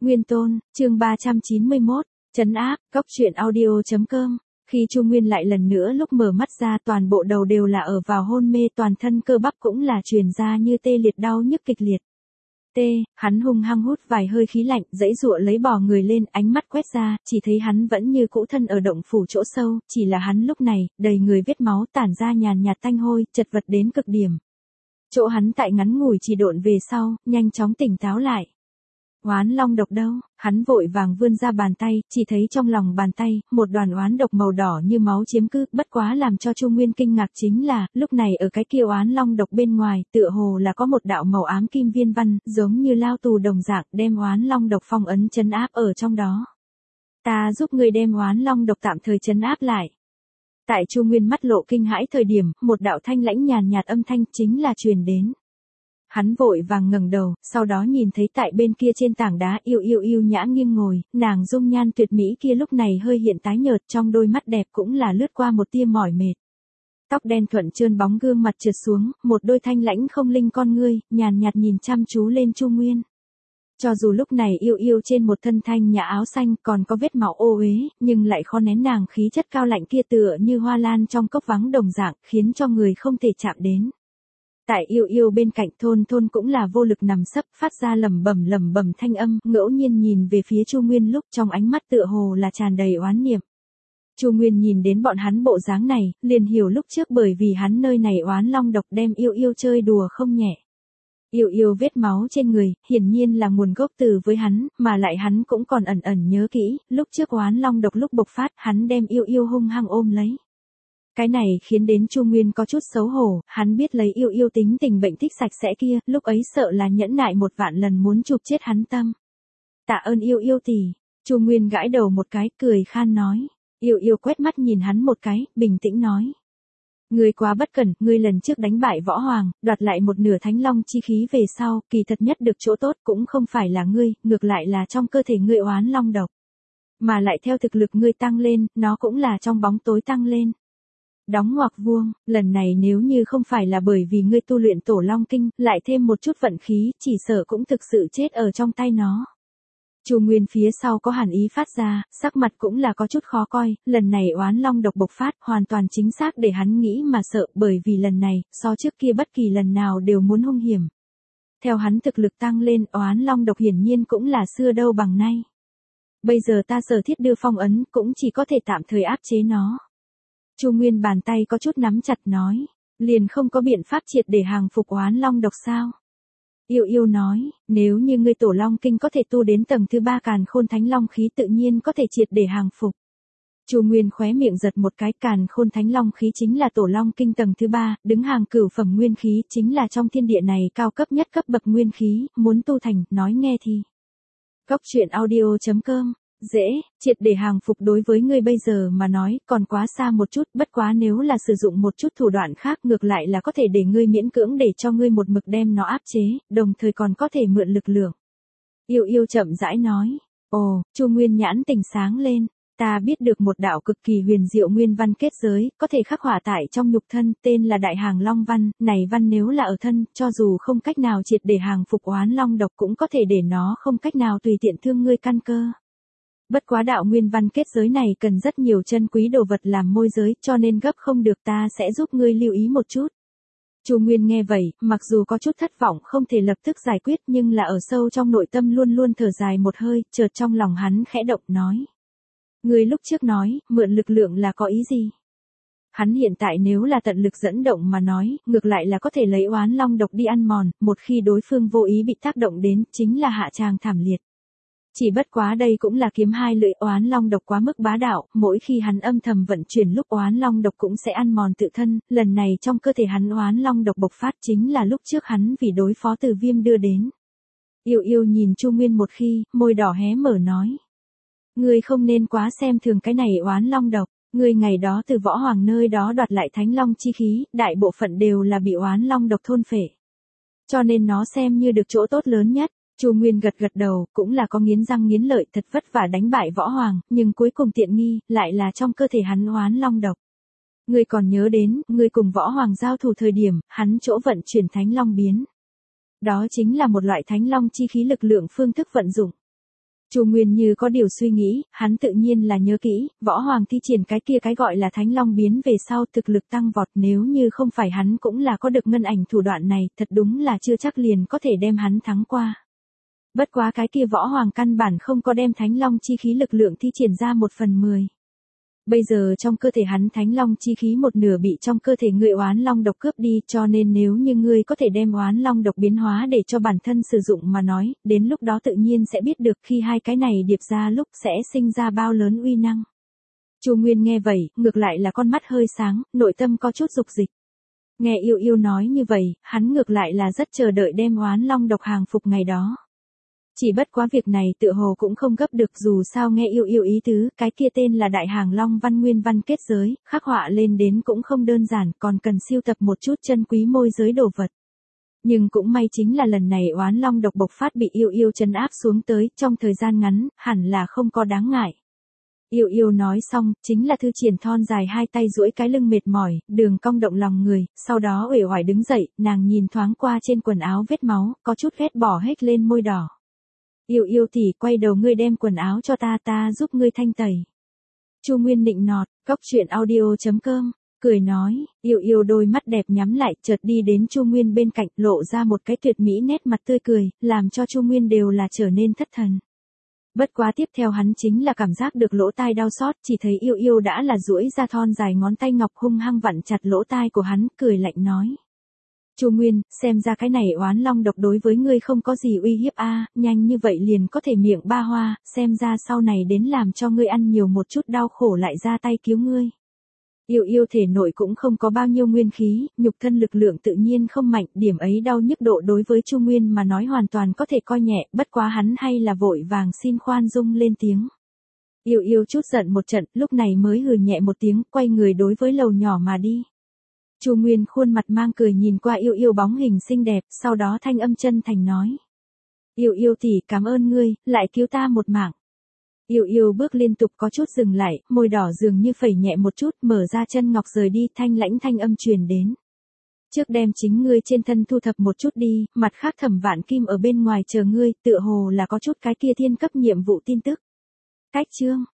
Nguyên Tôn, chương 391, trấn áp, cốc truyện audio.com. Khi Chu Nguyên lại lần nữa lúc mở mắt ra, toàn bộ đầu đều là ở vào hôn mê, toàn thân cơ bắp cũng là truyền ra như tê liệt, đau nhức kịch liệt. Hắn hung hăng hút vài hơi khí lạnh, giãy giụa lấy bò người lên, ánh mắt quét ra, chỉ thấy hắn vẫn như cũ thân ở động phủ chỗ sâu, chỉ là hắn lúc này, đầy người vết máu tản ra nhàn nhạt tanh hôi, chật vật đến cực điểm. Chỗ hắn tại ngắn ngủi trì độn về sau, nhanh chóng tỉnh táo lại. Oán long độc đâu? Hắn vội vàng vươn ra bàn tay, chỉ thấy trong lòng bàn tay, một đoàn oán độc màu đỏ như máu chiếm cứ, bất quá làm cho Chu Nguyên kinh ngạc chính là, lúc này ở cái kia oán long độc bên ngoài, tựa hồ là có một đạo màu ám kim viên văn, giống như lao tù đồng dạng, đem oán long độc phong ấn trấn áp ở trong đó. Ta giúp ngươi đem oán long độc tạm thời trấn áp lại. Tại Chu Nguyên mắt lộ kinh hãi thời điểm, một đạo thanh lãnh nhàn nhạt âm thanh chính là truyền đến. Hắn vội vàng ngẩng đầu, sau đó nhìn thấy tại bên kia trên tảng đá yêu nhã nghiêng ngồi, nàng dung nhan tuyệt mỹ kia lúc này hơi hiện tái nhợt, trong đôi mắt đẹp cũng là lướt qua một tia mỏi mệt. Tóc đen thuận trơn bóng gương mặt trượt xuống, một đôi thanh lãnh không linh con ngươi, nhàn nhạt nhìn chăm chú lên Chu Nguyên. Cho dù lúc này yêu trên một thân thanh nhã áo xanh còn có vết máu ô uế, nhưng lại khó nén nàng khí chất cao lạnh kia, tựa như hoa lan trong cốc vắng đồng dạng, khiến cho người không thể chạm đến. Tại yêu bên cạnh Thôn cũng là vô lực nằm sấp, phát ra lẩm bẩm thanh âm, ngẫu nhiên nhìn về phía Chu Nguyên, lúc trong ánh mắt tựa hồ là tràn đầy oán niệm. Chu Nguyên nhìn đến bọn hắn bộ dáng này, liền hiểu lúc trước bởi vì hắn nơi này oán long độc đem yêu chơi đùa không nhẹ. Yêu vết máu trên người, hiển nhiên là nguồn gốc từ với hắn, mà lại hắn cũng còn ẩn nhớ kỹ, lúc trước oán long độc lúc bộc phát, hắn đem yêu hung hăng ôm lấy. Cái này khiến đến Chu Nguyên có chút xấu hổ, hắn biết lấy yêu tính tình bệnh thích sạch sẽ kia, lúc ấy sợ là nhẫn nại 1.000 lần muốn chụp chết hắn tâm. Tạ ơn yêu tỷ. Chu Nguyên gãi đầu một cái, cười khan nói. Yêu quét mắt nhìn hắn một cái, bình tĩnh nói. Ngươi quá bất cẩn, ngươi lần trước đánh bại Võ Hoàng, đoạt lại một nửa Thánh Long chi khí về sau, kỳ thật nhất được chỗ tốt cũng không phải là ngươi, ngược lại là trong cơ thể ngươi oán long độc. Mà lại theo thực lực ngươi tăng lên, nó cũng là trong bóng tối tăng lên. Đóng ngoặc vuông, lần này nếu như không phải là bởi vì ngươi tu luyện Tổ Long Kinh, lại thêm một chút vận khí, chỉ sợ cũng thực sự chết ở trong tay nó. Chu Nguyên phía sau có hàn ý phát ra, sắc mặt cũng là có chút khó coi, lần này oán long độc bộc phát, hoàn toàn chính xác để hắn nghĩ mà sợ, bởi vì lần này, so trước kia bất kỳ lần nào đều muốn hung hiểm. Theo hắn thực lực tăng lên, oán long độc hiển nhiên cũng là xưa đâu bằng nay. Bây giờ ta sở thiết đưa phong ấn, cũng chỉ có thể tạm thời áp chế nó. Chu Nguyên bàn tay có chút nắm chặt nói, liền không có biện pháp triệt để hàng phục oán long độc sao? Yêu nói, nếu như ngươi Tổ Long Kinh có thể tu đến tầng thứ 3 càn khôn thánh long khí, tự nhiên có thể triệt để hàng phục. Chu Nguyên khóe miệng giật một cái, càn khôn thánh long khí chính là Tổ Long Kinh tầng thứ 3, đứng hàng cửu phẩm nguyên khí, chính là trong thiên địa này cao cấp nhất cấp bậc nguyên khí, muốn tu thành, nói nghe thì. Cốc truyện audio.com. Dễ, triệt để hàng phục đối với ngươi bây giờ mà nói, còn quá xa một chút, bất quá nếu là sử dụng một chút thủ đoạn khác, ngược lại là có thể để ngươi miễn cưỡng để cho ngươi một mực đem nó áp chế, đồng thời còn có thể mượn lực lượng. Yêu chậm rãi nói. Ồ, Chu Nguyên nhãn tỉnh sáng lên. Ta biết được một đạo cực kỳ huyền diệu nguyên văn kết giới, có thể khắc họa tại trong nhục thân, tên là Đại Hàng Long Văn, này văn nếu là ở thân, cho dù không cách nào triệt để hàng phục oán long độc cũng có thể để nó không cách nào tùy tiện thương ngươi căn cơ. Bất quá đạo nguyên văn kết giới này cần rất nhiều chân quý đồ vật làm môi giới, cho nên gấp không được, ta sẽ giúp ngươi lưu ý một chút. Chu Nguyên nghe vậy, mặc dù có chút thất vọng không thể lập tức giải quyết, nhưng là ở sâu trong nội tâm luôn luôn thở dài một hơi, chợt trong lòng hắn khẽ động nói. Ngươi lúc trước nói, mượn lực lượng là có ý gì? Hắn hiện tại nếu là tận lực dẫn động mà nói, ngược lại là có thể lấy oán long độc đi ăn mòn, một khi đối phương vô ý bị tác động đến, chính là hạ tràng thảm liệt. Chỉ bất quá đây cũng là kiếm hai lưỡi, oán long độc quá mức bá đạo, mỗi khi hắn âm thầm vận chuyển lúc oán long độc cũng sẽ ăn mòn tự thân, lần này trong cơ thể hắn oán long độc bộc phát chính là lúc trước hắn vì đối phó Từ Viêm đưa đến. Yêu nhìn Chu Nguyên một khi, môi đỏ hé mở nói. Ngươi không nên quá xem thường cái này oán long độc, ngươi ngày đó từ Võ Hoàng nơi đó đoạt lại Thánh Long chi khí, đại bộ phận đều là bị oán long độc thôn phệ. Cho nên nó xem như được chỗ tốt lớn nhất. Chu Nguyên gật đầu, cũng là có nghiến răng nghiến lợi, thật vất vả đánh bại Võ Hoàng, nhưng cuối cùng tiện nghi, lại là trong cơ thể hắn oán long độc. Ngươi còn nhớ đến, ngươi cùng Võ Hoàng giao thủ thời điểm, hắn chỗ vận chuyển Thánh Long biến. Đó chính là một loại Thánh Long chi khí lực lượng phương thức vận dụng. Chu Nguyên như có điều suy nghĩ, hắn tự nhiên là nhớ kỹ, võ hoàng thi triển cái gọi là Thánh Long biến về sau thực lực tăng vọt, nếu như không phải hắn cũng là có được ngân ảnh thủ đoạn này, thật đúng là chưa chắc liền có thể đem hắn thắng qua. Bất quá cái kia võ hoàng căn bản không có đem Thánh Long chi khí lực lượng thi triển ra 1/10. Bây giờ trong cơ thể hắn Thánh Long chi khí một nửa bị trong cơ thể ngươi Oán Long độc cướp đi, cho nên nếu như ngươi có thể đem Oán Long độc biến hóa để cho bản thân sử dụng mà nói, đến lúc đó tự nhiên sẽ biết được khi hai cái này điệp ra lúc sẽ sinh ra bao lớn uy năng. Chu Nguyên nghe vậy, ngược lại là con mắt hơi sáng, nội tâm có chút dục dịch. Nghe Yêu Yêu nói như vậy, hắn ngược lại là rất chờ đợi đem Oán Long độc hàng phục ngày đó. Chỉ bất quá việc này tựa hồ cũng không gấp được, dù sao nghe Yêu Yêu ý tứ, cái kia tên là Đại Hàng Long Văn nguyên văn kết giới, khắc họa lên đến cũng không đơn giản, còn cần siêu tập một chút chân quý môi giới đồ vật. Nhưng cũng may chính là lần này Oán Long độc bộc phát bị Yêu Yêu trấn áp xuống tới, trong thời gian ngắn, hẳn là không có đáng ngại. Yêu Yêu nói xong, chính là Thư Triển thon dài hai tay duỗi cái lưng mệt mỏi, đường cong động lòng người, sau đó uể oải đứng dậy, nàng nhìn thoáng qua trên quần áo vết máu, có chút ghét bỏ hết lên môi đỏ. Yêu Yêu tỷ, quay đầu ngươi đem quần áo cho ta giúp ngươi thanh tẩy. Chu Nguyên nịnh nọt, coctruyện.audio.com, cười nói, Yêu Yêu đôi mắt đẹp nhắm lại, chợt đi đến Chu Nguyên bên cạnh, lộ ra một cái tuyệt mỹ nét mặt tươi cười, làm cho Chu Nguyên đều là trở nên thất thần. Bất quá tiếp theo hắn chính là cảm giác được lỗ tai đau xót, chỉ thấy Yêu Yêu đã là duỗi ra thon dài ngón tay ngọc hung hăng vặn chặt lỗ tai của hắn, cười lạnh nói. Chu Nguyên, xem ra cái này Oán Long độc đối với ngươi không có gì uy hiếp a, nhanh như vậy liền có thể miệng ba hoa, xem ra sau này đến làm cho ngươi ăn nhiều một chút đau khổ lại ra tay cứu ngươi. Yêu Yêu thể nội cũng không có bao nhiêu nguyên khí, nhục thân lực lượng tự nhiên không mạnh, điểm ấy đau nhức độ đối với Chu Nguyên mà nói hoàn toàn có thể coi nhẹ, bất quá hắn hay là vội vàng xin khoan dung lên tiếng. Yêu Yêu chút giận một trận, lúc này mới hừ nhẹ một tiếng, quay người đối với lầu nhỏ mà đi. Chu Nguyên khuôn mặt mang cười nhìn qua Yêu Yêu bóng hình xinh đẹp, sau đó thanh âm chân thành nói. Yêu Yêu tỷ, cảm ơn ngươi, lại cứu ta một mạng. Yêu Yêu bước liên tục có chút dừng lại, môi đỏ dường như phẩy nhẹ một chút, mở ra chân ngọc rời đi, thanh lãnh thanh âm truyền đến. Trước đem chính ngươi trên thân thu thập một chút đi, mặt khác Thẩm Vạn Kim ở bên ngoài chờ ngươi, tựa hồ là có chút cái kia thiên cấp nhiệm vụ tin tức. Cách chương